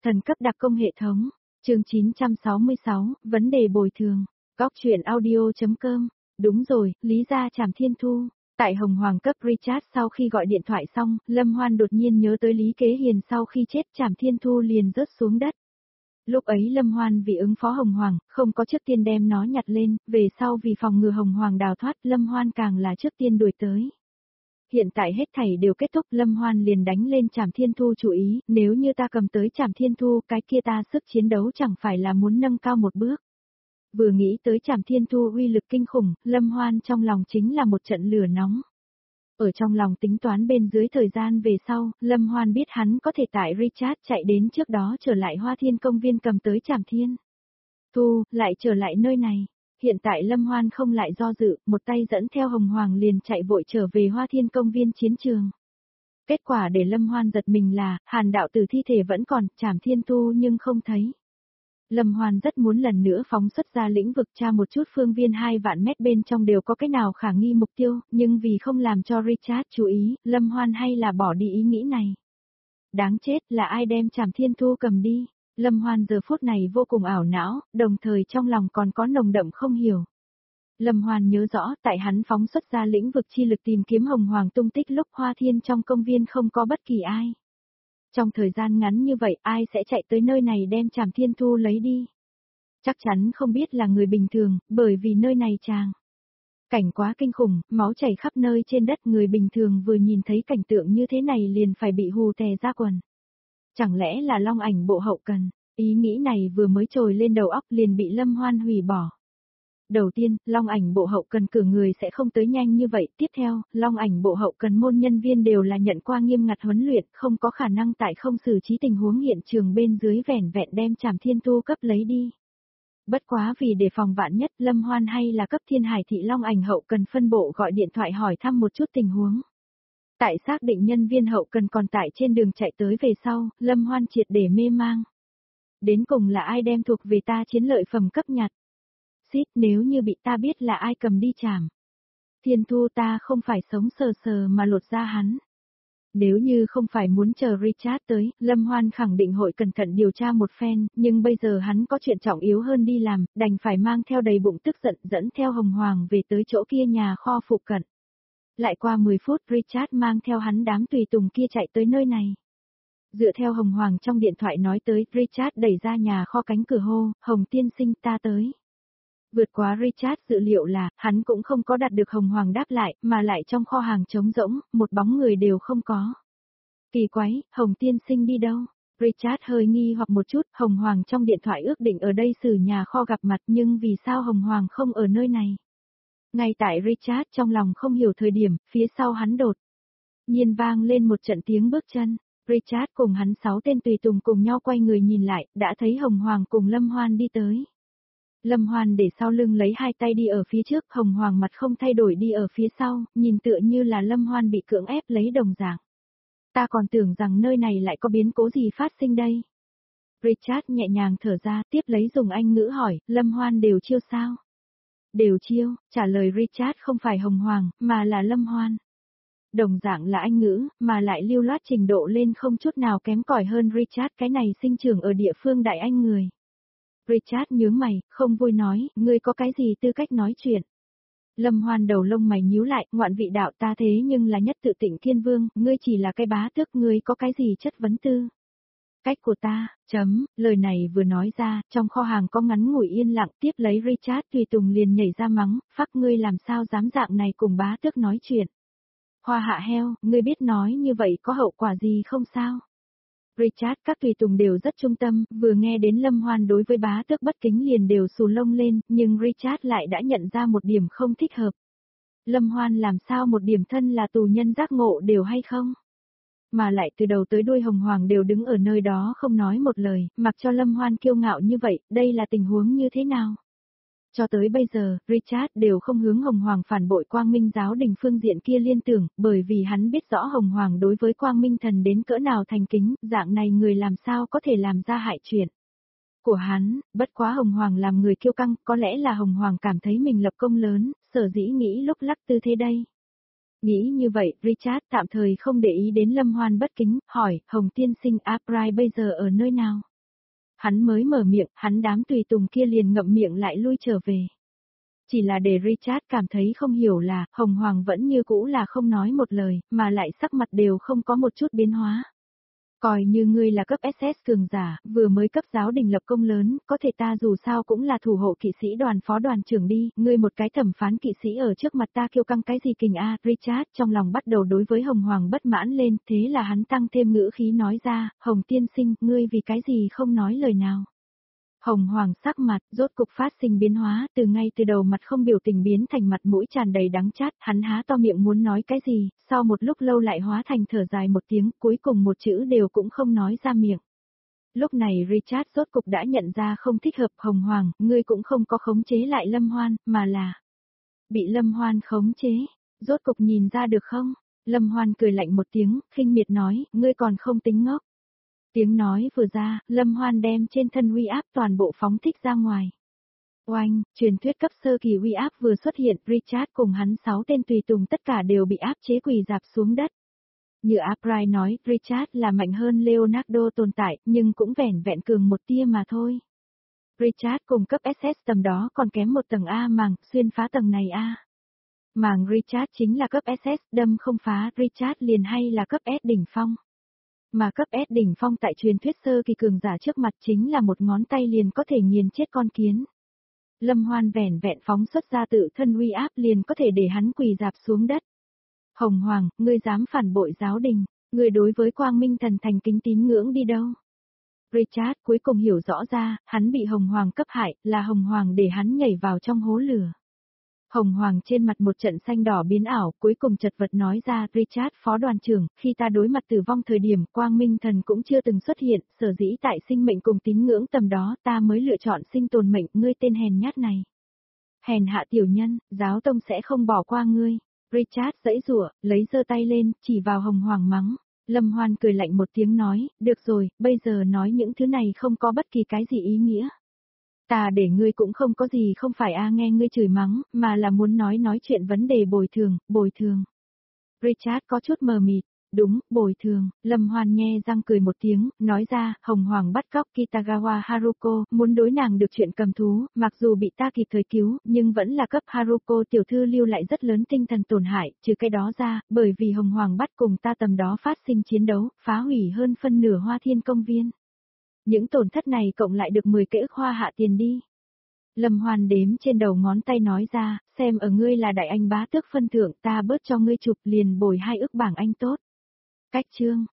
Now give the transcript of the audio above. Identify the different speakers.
Speaker 1: Thần cấp đặc công hệ thống, chương 966, vấn đề bồi thường, góc chuyện audio.com, đúng rồi, lý gia Trảm Thiên Thu. Tại Hồng Hoàng cấp Richard sau khi gọi điện thoại xong, Lâm Hoan đột nhiên nhớ tới Lý Kế Hiền sau khi chết Trảm Thiên Thu liền rớt xuống đất. Lúc ấy Lâm Hoan vì ứng phó Hồng Hoàng, không có trước tiên đem nó nhặt lên, về sau vì phòng ngừa Hồng Hoàng đào thoát Lâm Hoan càng là trước tiên đuổi tới. Hiện tại hết thảy đều kết thúc Lâm Hoan liền đánh lên Trảm Thiên Thu chủ ý, nếu như ta cầm tới Trảm Thiên Thu cái kia ta sức chiến đấu chẳng phải là muốn nâng cao một bước. Vừa nghĩ tới Trảm Thiên Thu uy lực kinh khủng, Lâm Hoan trong lòng chính là một trận lửa nóng. Ở trong lòng tính toán bên dưới thời gian về sau, Lâm Hoan biết hắn có thể tại Richard chạy đến trước đó trở lại Hoa Thiên công viên cầm tới Trảm Thiên Thu, lại trở lại nơi này. Hiện tại Lâm Hoan không lại do dự, một tay dẫn theo Hồng Hoàng liền chạy vội trở về Hoa Thiên công viên chiến trường. Kết quả để Lâm Hoan giật mình là, Hàn đạo tử thi thể vẫn còn, Trảm Thiên Thu nhưng không thấy. Lâm Hoan rất muốn lần nữa phóng xuất ra lĩnh vực tra một chút phương viên 2 vạn mét bên trong đều có cái nào khả nghi mục tiêu, nhưng vì không làm cho Richard chú ý, Lâm Hoan hay là bỏ đi ý nghĩ này. Đáng chết là ai đem Trảm Thiên Thu cầm đi. Lâm Hoan giờ phút này vô cùng ảo não, đồng thời trong lòng còn có nồng đậm không hiểu. Lâm Hoan nhớ rõ tại hắn phóng xuất ra lĩnh vực chi lực tìm kiếm Hồng Hoàng tung tích lúc Hoa Thiên trong công viên không có bất kỳ ai. Trong thời gian ngắn như vậy ai sẽ chạy tới nơi này đem Trảm Thiên Thu lấy đi? Chắc chắn không biết là người bình thường, bởi vì nơi này cảnh quá kinh khủng, máu chảy khắp nơi trên đất người bình thường vừa nhìn thấy cảnh tượng như thế này liền phải bị hù tè ra quần. Chẳng lẽ là Long Ảnh bộ hậu cần? Ý nghĩ này vừa mới trồi lên đầu óc liền bị Lâm Hoan hủy bỏ. Đầu tiên, Long Ảnh bộ hậu cần cử người sẽ không tới nhanh như vậy. Tiếp theo, Long Ảnh bộ hậu cần môn nhân viên đều là nhận qua nghiêm ngặt huấn luyện, không có khả năng tại không xử trí tình huống hiện trường bên dưới vẻn vẹn đem Trảm Thiên Thu cấp lấy đi. Bất quá vì đề phòng vạn nhất, Lâm Hoan hay là cấp Thiên Hải thị Long Ảnh hậu cần phân bộ gọi điện thoại hỏi thăm một chút tình huống. Tại xác định nhân viên hậu cần còn tại trên đường chạy tới về sau, Lâm Hoan triệt để mê mang. Đến cùng là ai đem thuộc về ta chiến lợi phẩm cấp nhặt? Xít, nếu như bị ta biết là ai cầm đi Trảm Thiên Thu ta không phải sống sờ sờ mà lột ra hắn. Nếu như không phải muốn chờ Richard tới, Lâm Hoan khẳng định hội cẩn thận điều tra một phen, nhưng bây giờ hắn có chuyện trọng yếu hơn đi làm, đành phải mang theo đầy bụng tức giận dẫn theo Hồng Hoàng về tới chỗ kia nhà kho phụ cận. Lại qua 10 phút Richard mang theo hắn đám tùy tùng kia chạy tới nơi này. Dựa theo Hồng Hoàng trong điện thoại nói tới, Richard đẩy ra nhà kho cánh cửa hô, Hồng tiên sinh ta tới. Vượt quá Richard dự liệu là, hắn cũng không có đạt được Hồng Hoàng đáp lại, mà lại trong kho hàng trống rỗng, một bóng người đều không có. Kỳ quái, Hồng tiên sinh đi đâu? Richard hơi nghi hoặc một chút, Hồng Hoàng trong điện thoại ước định ở đây xử nhà kho gặp mặt nhưng vì sao Hồng Hoàng không ở nơi này? Ngay tại Richard trong lòng không hiểu thời điểm, phía sau hắn đột nhiên vang lên một trận tiếng bước chân. Richard cùng hắn 6 tên tùy tùng cùng nhau quay người nhìn lại, đã thấy Hồng Hoàng cùng Lâm Hoan đi tới. Lâm Hoan để sau lưng lấy 2 tay đi ở phía trước, Hồng Hoàng mặt không thay đổi đi ở phía sau, nhìn tựa như là Lâm Hoan bị cưỡng ép lấy đồng dạng. Ta còn tưởng rằng nơi này lại có biến cố gì phát sinh đây. Richard nhẹ nhàng thở ra, tiếp lấy dùng Anh ngữ hỏi, Lâm Hoan đều chiêu sao? Đều chiêu, trả lời Richard không phải Hồng Hoàng, mà là Lâm Hoan. Đồng dạng là Anh ngữ, mà lại lưu loát trình độ lên không chút nào kém cỏi hơn Richard cái này sinh trưởng ở địa phương Đại Anh người. Richard nhướng mày, không vui nói, ngươi có cái gì tư cách nói chuyện. Lâm Hoan đầu lông mày nhíu lại, ngoạn vị đạo ta thế nhưng là nhất tự Tịnh Thiên Vương, ngươi chỉ là cái bá tước, ngươi có cái gì chất vấn tư. Cách của ta, lời này vừa nói ra, trong kho hàng có ngắn ngủi yên lặng, tiếp lấy Richard tùy tùng liền nhảy ra mắng, phắc ngươi làm sao dám dạng này cùng bá tước nói chuyện. Hoa hạ heo, ngươi biết nói như vậy có hậu quả gì không sao? Richard các tùy tùng đều rất trung tâm, vừa nghe đến Lâm Hoan đối với bá tước bất kính liền đều xù lông lên, nhưng Richard lại đã nhận ra một điểm không thích hợp. Lâm Hoan làm sao một điểm thân là tù nhân giác ngộ đều hay không? Mà lại từ đầu tới đuôi Hồng Hoàng đều đứng ở nơi đó không nói một lời, mặc cho Lâm Hoan kiêu ngạo như vậy, đây là tình huống như thế nào? Cho tới bây giờ, Richard đều không hướng Hồng Hoàng phản bội Quang Minh giáo đình phương diện kia liên tưởng, bởi vì hắn biết rõ Hồng Hoàng đối với Quang Minh thần đến cỡ nào thành kính, dạng này người làm sao có thể làm ra hại chuyện của hắn, bất quá Hồng Hoàng làm người kiêu căng, có lẽ là Hồng Hoàng cảm thấy mình lập công lớn, sở dĩ nghĩ lúc lắc tư thế đây. Nghĩ như vậy, Richard tạm thời không để ý đến Lâm Hoan bất kính, hỏi, Hồng tiên sinh Aprai bây giờ ở nơi nào? Hắn mới mở miệng, hắn đám tùy tùng kia liền ngậm miệng lại lui trở về. Chỉ là để Richard cảm thấy không hiểu là, Hồng Hoàng vẫn như cũ là không nói một lời, mà lại sắc mặt đều không có một chút biến hóa. Coi như ngươi là cấp SS cường giả, vừa mới cấp giáo đình lập công lớn, có thể ta dù sao cũng là thủ hộ kỵ sĩ đoàn phó đoàn trưởng đi, ngươi một cái thẩm phán kỵ sĩ ở trước mặt ta kêu căng cái gì kình a. Richard trong lòng bắt đầu đối với Hồng Hoàng bất mãn lên, thế là hắn tăng thêm ngữ khí nói ra, Hồng tiên sinh, ngươi vì cái gì không nói lời nào. Hồng Hoàng sắc mặt, rốt cục phát sinh biến hóa, từ ngay từ đầu mặt không biểu tình biến thành mặt mũi tràn đầy đắng chát, hắn há to miệng muốn nói cái gì, sau một lúc lâu lại hóa thành thở dài một tiếng, cuối cùng một chữ đều cũng không nói ra miệng. Lúc này Richard rốt cục đã nhận ra không thích hợp. Hồng Hoàng, ngươi cũng không có khống chế lại Lâm Hoan, mà là bị Lâm Hoan khống chế, rốt cục nhìn ra được không? Lâm Hoan cười lạnh một tiếng, khinh miệt nói, ngươi còn không tính ngốc. Tiếng nói vừa ra, Lâm Hoan đem trên thân uy áp toàn bộ phóng thích ra ngoài. Oanh, truyền thuyết cấp sơ kỳ uy áp vừa xuất hiện, Richard cùng hắn 6 tên tùy tùng tất cả đều bị áp chế quỳ dạp xuống đất. Như April nói, Richard là mạnh hơn Leonardo tồn tại, nhưng cũng vẻn vẹn cường một tia mà thôi. Richard cùng cấp SS tầm đó còn kém một tầng A màng, xuyên phá tầng này A. Màng Richard chính là cấp SS, đâm không phá, Richard liền hay là cấp S đỉnh phong. Mà cấp S đỉnh phong tại truyền thuyết sơ kỳ cường giả trước mặt chính là một ngón tay liền có thể nghiền chết con kiến. Lâm Hoan vẻn vẹn phóng xuất ra tự thân uy áp liền có thể để hắn quỳ dạp xuống đất. Hồng Hoàng, ngươi dám phản bội giáo đình, ngươi đối với Quang Minh Thần thành kính tín ngưỡng đi đâu? Richard cuối cùng hiểu rõ ra, hắn bị Hồng Hoàng cấp hại, là Hồng Hoàng để hắn nhảy vào trong hố lửa. Hồng Hoàng trên mặt một trận xanh đỏ biến ảo, cuối cùng chật vật nói ra, Richard phó đoàn trưởng, khi ta đối mặt tử vong thời điểm, Quang Minh Thần cũng chưa từng xuất hiện, sở dĩ tại sinh mệnh cùng tín ngưỡng tầm đó ta mới lựa chọn sinh tồn mệnh, ngươi tên hèn nhát này. Hèn hạ tiểu nhân, giáo tông sẽ không bỏ qua ngươi. Richard giãy giụa, lấy giơ tay lên, chỉ vào Hồng Hoàng mắng. Lâm Hoan cười lạnh một tiếng nói, được rồi, bây giờ nói những thứ này không có bất kỳ cái gì ý nghĩa. Ta để ngươi cũng không có gì không phải nghe ngươi chửi mắng, mà là muốn nói chuyện vấn đề bồi thường. Richard có chút mờ mịt, đúng, bồi thường, Lâm Hoan nhe răng cười một tiếng, nói ra, Hồng Hoàng bắt cóc Kitagawa Haruko, muốn đối nàng được chuyện cầm thú, mặc dù bị ta kịp thời cứu, nhưng vẫn là cấp Haruko tiểu thư lưu lại rất lớn tinh thần tổn hại, trừ cái đó ra, bởi vì Hồng Hoàng bắt cùng ta tầm đó phát sinh chiến đấu, phá hủy hơn phân nửa Hoa Thiên công viên. Những tổn thất này cộng lại được 10 cái ức hoa hạ tiền đi. Lâm Hoan đếm trên đầu ngón tay nói ra, xem ở ngươi là đại anh bá tước phân thưởng ta bớt cho ngươi chụp liền bồi 2 ức bảng anh tốt. Cách chương.